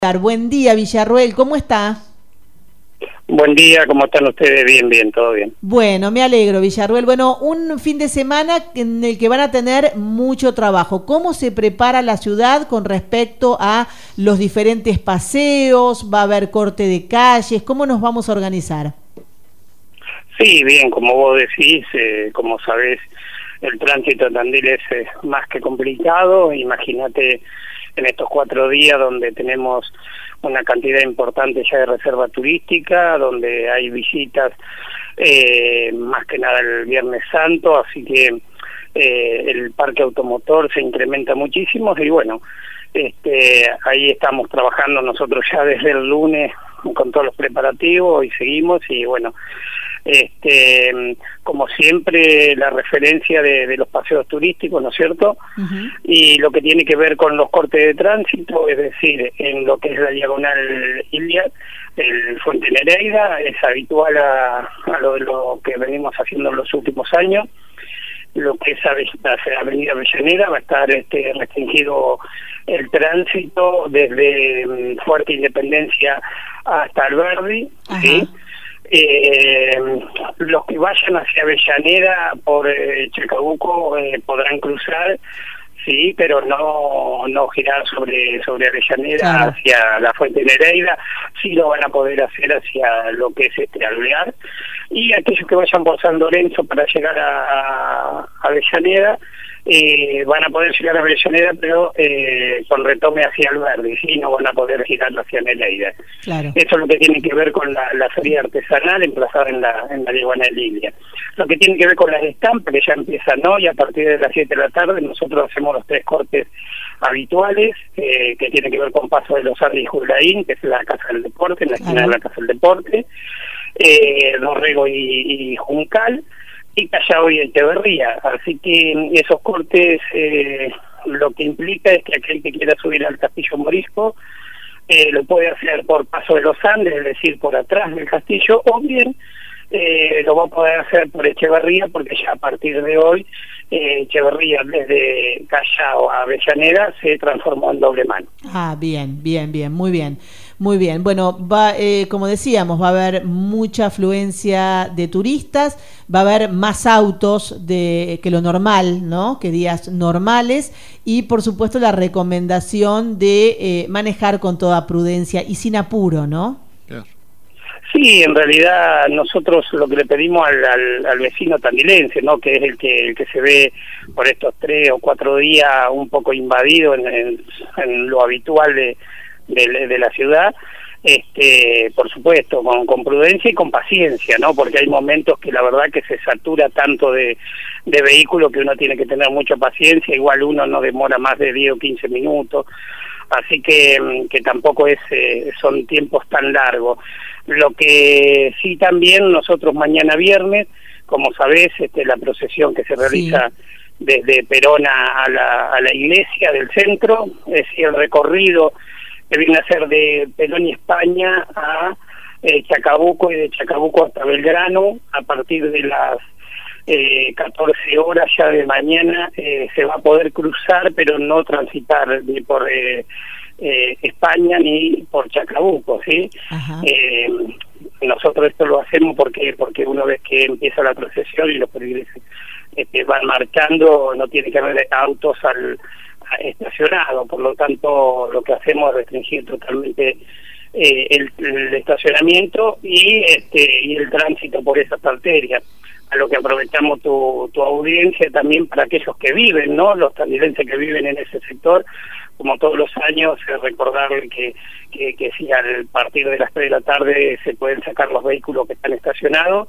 Buen día, Villarroel, ¿cómo está? Buen día, ¿cómo están ustedes? Bien, todo bien. Bueno, me alegro, Villarroel. Bueno, un fin de semana en el que van a tener mucho trabajo. ¿Cómo se prepara la ciudad con respecto a los diferentes paseos? ¿Va a haber corte de calles? ¿Cómo nos vamos a organizar? Sí, bien, como vos decís, como sabés, el tránsito en Tandil es más que complicado. Imagínate en estos 4 días donde tenemos una cantidad importante ya de reserva turística, donde hay visitas más que nada el Viernes Santo, así que el parque automotor se incrementa muchísimo y bueno, ahí estamos trabajando nosotros ya desde el lunes con todos los preparativos y seguimos y bueno, como siempre la referencia de los paseos turísticos, ¿no es cierto? Y lo que tiene que ver con los cortes de tránsito, es decir, en lo que es la diagonal Iliad, el Fuente Nereida, es habitual a lo que venimos haciendo en los últimos años. Lo que es la avenida Avellaneda va a estar restringido el tránsito desde Fuerte Independencia hasta Alberdi, ¿sí? Los que vayan hacia Avellaneda por Chacabuco podrán cruzar, sí, pero no girar sobre Avellaneda, claro, hacia la Fuente Nereida. Sí lo van a poder hacer hacia lo que es Alvear, y aquellos que vayan por San Lorenzo para llegar a Avellaneda van a poder llegar a Avellaneda, pero con retome hacia Alberdi, ¿sí? No van a poder girar hacia Nereida. Claro. Eso es lo que tiene que ver con la feria artesanal emplazada en la diagonal Lilia. Lo que tiene que ver con las estampas, que ya empiezan hoy a partir de las 7 de la tarde, nosotros hacemos los 3 cortes habituales, que tienen que ver con Paso de los Andes y Julaín, que es la Casa del Deporte, en la esquina de la Casa del Deporte, Dorrego y Juncal, y Callao y Echeverría. Así que esos cortes lo que implica es que aquel que quiera subir al Castillo Morisco lo puede hacer por Paso de los Andes, es decir, por atrás del castillo, o bien lo va a poder hacer por Echeverría, porque ya a partir de hoy Echeverría, desde Callao a Avellaneda, se transformó en doble mano. Ah, bien, muy bien. Muy bien, bueno, como decíamos, va a haber mucha afluencia de turistas, va a haber más autos que lo normal, ¿no? Que días normales, y por supuesto la recomendación de manejar con toda prudencia y sin apuro, ¿no? Sí, en realidad nosotros lo que le pedimos al vecino tandilense, ¿no? Que es el que se ve por estos 3 o 4 días un poco invadido en lo habitual de la ciudad, por supuesto, con prudencia y con paciencia, ¿no? Porque hay momentos que la verdad que se satura tanto de vehículos que uno tiene que tener mucha paciencia. Igual uno no demora más de 10 o 15 minutos, así que tampoco son tiempos tan largos. Lo que sí también nosotros mañana viernes, como sabés, la procesión que se realiza desde Perón a la iglesia del centro, es decir, el recorrido que viene a ser de Perón y España a Chacabuco, y de Chacabuco hasta Belgrano, a partir de las 14 horas ya de mañana se va a poder cruzar, pero no transitar ni por España ni por Chacabuco, ¿sí? Nosotros esto lo hacemos porque una vez que empieza la procesión y los peregrinos van marchando, no tiene que haber autos estacionado, por lo tanto lo que hacemos es restringir totalmente el estacionamiento y el tránsito por esas arterias, a lo que aprovechamos tu audiencia también para aquellos que viven, ¿no? Los tandilenses que viven en ese sector, como todos los años, recordar que si al partir de las 3 de la tarde se pueden sacar los vehículos que están estacionados,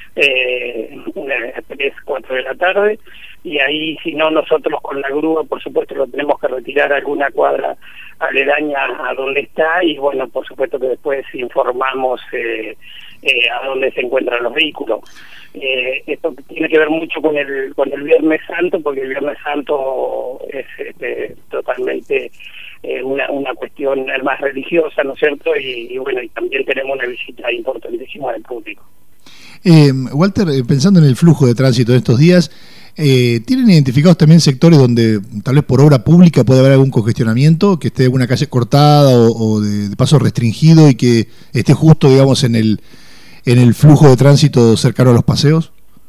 3, 4 de la tarde, y ahí si no, nosotros con la grúa por supuesto lo tenemos que retirar a alguna cuadra aledaña a donde está, y bueno, por supuesto que después informamos a dónde se encuentran los vehículos. Esto tiene que ver mucho con el Viernes Santo, porque el Viernes Santo es totalmente una cuestión más religiosa, ¿no es cierto? Y bueno, y también tenemos una visita importantísima del público. Walter, pensando en el flujo de tránsito de estos días, ¿Tienen identificados también sectores donde tal vez por obra pública puede haber algún congestionamiento, que esté una calle cortada o de paso restringido y que esté justo, digamos, en el flujo de tránsito cercano a los paseos?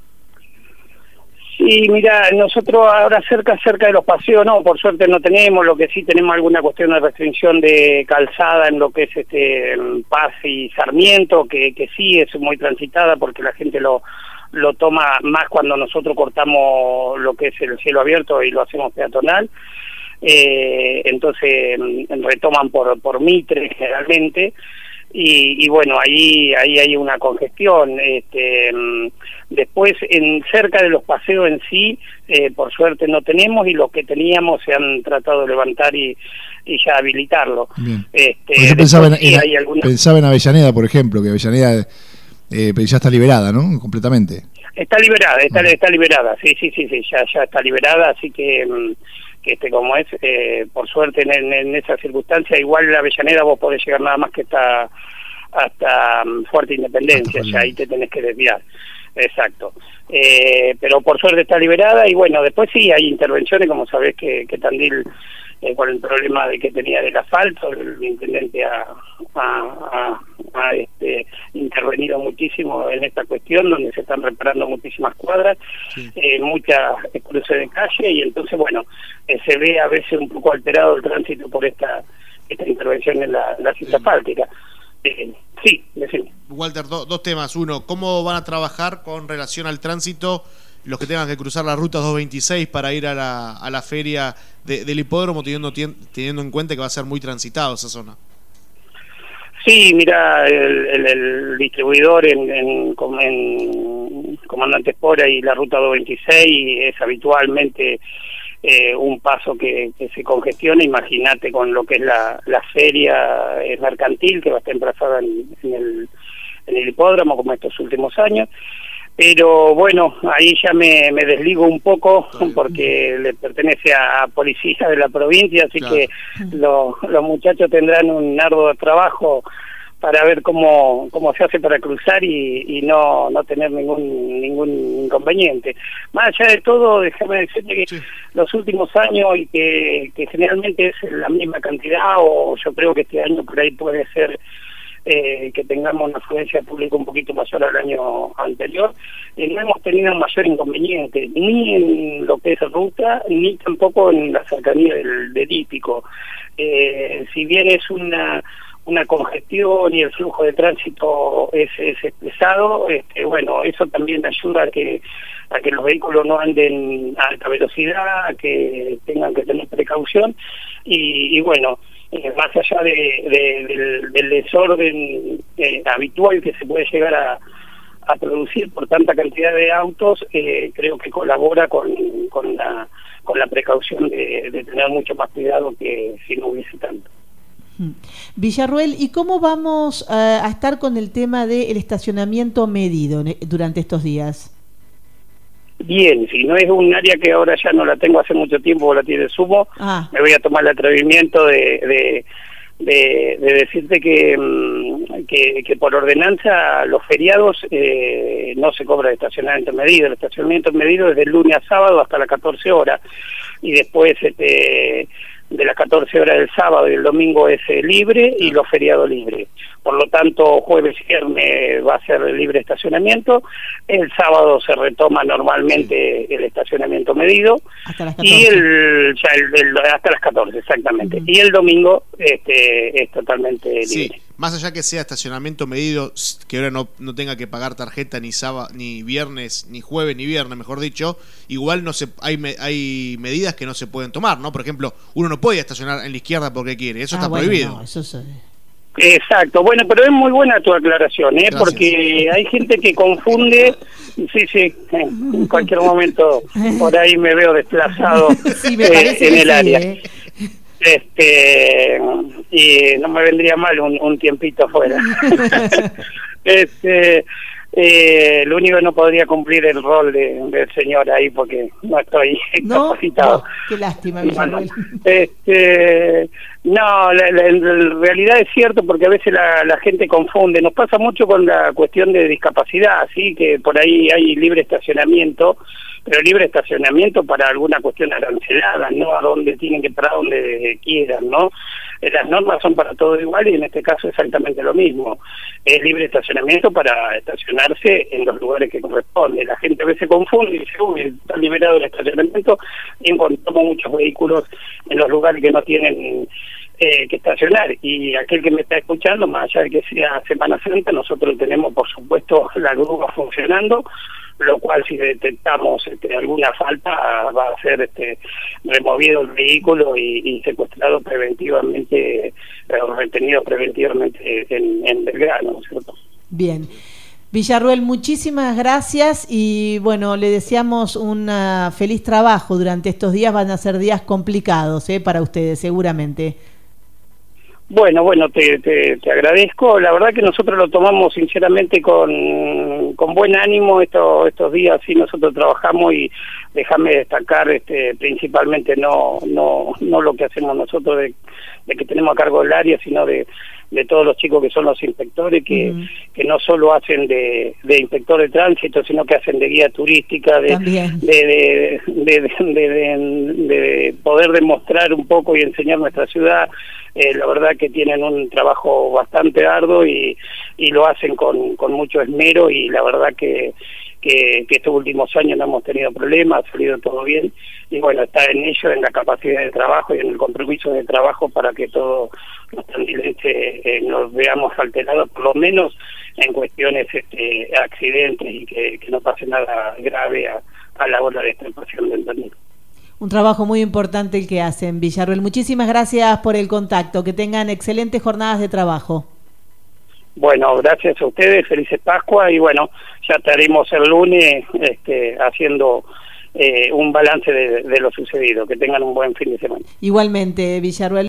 Sí, mira, nosotros ahora cerca de los paseos, no, por suerte no tenemos. Lo que sí tenemos alguna cuestión de restricción de calzada en lo que es Paz y Sarmiento, que sí es muy transitada porque la gente lo toma más cuando nosotros cortamos lo que es el cielo abierto y lo hacemos peatonal. Entonces retoman por Mitre generalmente. Y bueno, ahí hay una congestión. Después, cerca de los paseos en sí, por suerte no tenemos, y los que teníamos se han tratado de levantar y ya habilitarlo. Yo pensaba en Avellaneda, por ejemplo, que Avellaneda ya está liberada, ¿no? Completamente. Está liberada, está liberada, sí, ya está liberada, así que como es, por suerte en esa circunstancia, igual la Avellaneda vos podés llegar nada más que hasta Fuerte Independencia, ya ahí te tenés que desviar. Exacto. Pero por suerte está liberada, y bueno, después sí hay intervenciones, como sabés que Tandil, con el problema de que tenía del asfalto, el intendente ha intervenido muchísimo en esta cuestión, donde se están reparando muchísimas cuadras, muchas cruces de calle, y entonces bueno, se ve a veces un poco alterado el tránsito por esta intervención en la cinta asfáltica. Sí, decimos. Walter, dos temas. Uno, ¿cómo van a trabajar con relación al tránsito los que tengan que cruzar la ruta 226 para ir a la feria del hipódromo, teniendo en cuenta que va a ser muy transitado esa zona? Sí, mira, el distribuidor en Comandante Espora y la ruta 226 es habitualmente un paso que se congestiona. Imagínate con lo que es la feria mercantil, que va a estar emplazada en el hipódromo, como estos últimos años. Pero bueno, ahí ya me desligo un poco, porque le pertenece a policía de la provincia, así que los muchachos tendrán un arduo trabajo para ver cómo se hace para cruzar y no tener ningún inconveniente. Más allá de todo, déjame decirte que los últimos años, y que generalmente es la misma cantidad, o yo creo que este año por ahí puede ser que tengamos una afluencia pública un poquito mayor al año anterior, no hemos tenido mayor inconveniente, ni en lo que es ruta, ni tampoco en la cercanía del hípico. Si bien es una congestión y el flujo de tránsito es pesado, bueno, eso también ayuda a que los vehículos no anden a alta velocidad, a que tengan que tener precaución, y bueno, más allá del desorden habitual que se puede llegar a producir por tanta cantidad de autos, creo que colabora con la precaución de tener mucho más cuidado que si no hubiese tanto. Villarruel, ¿y cómo vamos a estar con el tema del estacionamiento medido durante estos días? Bien, si no es un área que ahora ya no la tengo hace mucho tiempo, la tiene Sumo, me voy a tomar el atrevimiento de decirte que por ordenanza los feriados no se cobra el estacionamiento medido. El estacionamiento medido es de lunes a sábado hasta las 14 horas, y después de las 14 horas del sábado y el domingo es libre, y los feriados libres. Por lo tanto, jueves y viernes va a ser libre estacionamiento. El sábado se retoma normalmente el estacionamiento medido. Hasta las 14. Y hasta las 14, exactamente. Y el domingo es totalmente libre. Sí, más allá que sea estacionamiento medido, que ahora no tenga que pagar tarjeta ni sábado, ni viernes, ni jueves, ni viernes, mejor dicho, igual hay medidas que no se pueden tomar, ¿no? Por ejemplo, uno no puede estacionar en la izquierda porque quiere, eso está prohibido. No, eso es... Exacto, bueno, pero es muy buena tu aclaración, porque hay gente que confunde. Sí, en cualquier momento por ahí me veo desplazado en el área. Y no me vendría mal un tiempito afuera. Lo único que no podría cumplir el rol del señor ahí porque no estoy capacitado. No, qué lástima, Villarruel. No, en realidad es cierto porque a veces la gente confunde. Nos pasa mucho con la cuestión de discapacidad, ¿sí? Que por ahí hay libre estacionamiento, pero libre estacionamiento para alguna cuestión arancelada, no a donde tienen que parar, donde quieran, ¿no? Las normas son para todo igual y en este caso exactamente lo mismo. Es libre estacionamiento para estacionarse en los lugares que corresponde. La gente a veces confunde y dice, uy, está liberado el estacionamiento, y encontramos muchos vehículos en los lugares que no tienen que estacionar. Y aquel que me está escuchando, más allá de que sea Semana Santa, nosotros tenemos por supuesto la grúa funcionando, lo cual si detectamos alguna falta va a ser removido el vehículo y secuestrado preventivamente, retenido preventivamente en Belgrano, ¿no es cierto? Bien. Villarruel, muchísimas gracias y bueno, le deseamos un feliz trabajo durante estos días. Van a ser días complicados para ustedes, seguramente. Bueno, te agradezco. La verdad que nosotros lo tomamos sinceramente con buen ánimo estos días. Sí, nosotros trabajamos y déjame destacar principalmente no lo que hacemos nosotros de que tenemos a cargo el área, sino de todos los chicos que son los inspectores que no solo hacen de inspector de tránsito, sino que hacen de guía turística, de poder demostrar un poco y enseñar nuestra ciudad. La verdad que tienen un trabajo bastante arduo y lo hacen con mucho esmero, y la verdad que estos últimos años no hemos tenido problemas, ha salido todo bien, y bueno, está en ello, en la capacidad de trabajo y en el compromiso de trabajo para que todos los tandilenses nos veamos alterados, por lo menos en cuestiones accidentes, y que no pase nada grave a la hora de extirpación del Tandil. Un trabajo muy importante el que hacen, Villarruel. Muchísimas gracias por el contacto, que tengan excelentes jornadas de trabajo. Bueno, gracias a ustedes, felices Pascua, y bueno, ya estaremos el lunes haciendo un balance de lo sucedido. Que tengan un buen fin de semana. Igualmente, Villarruel.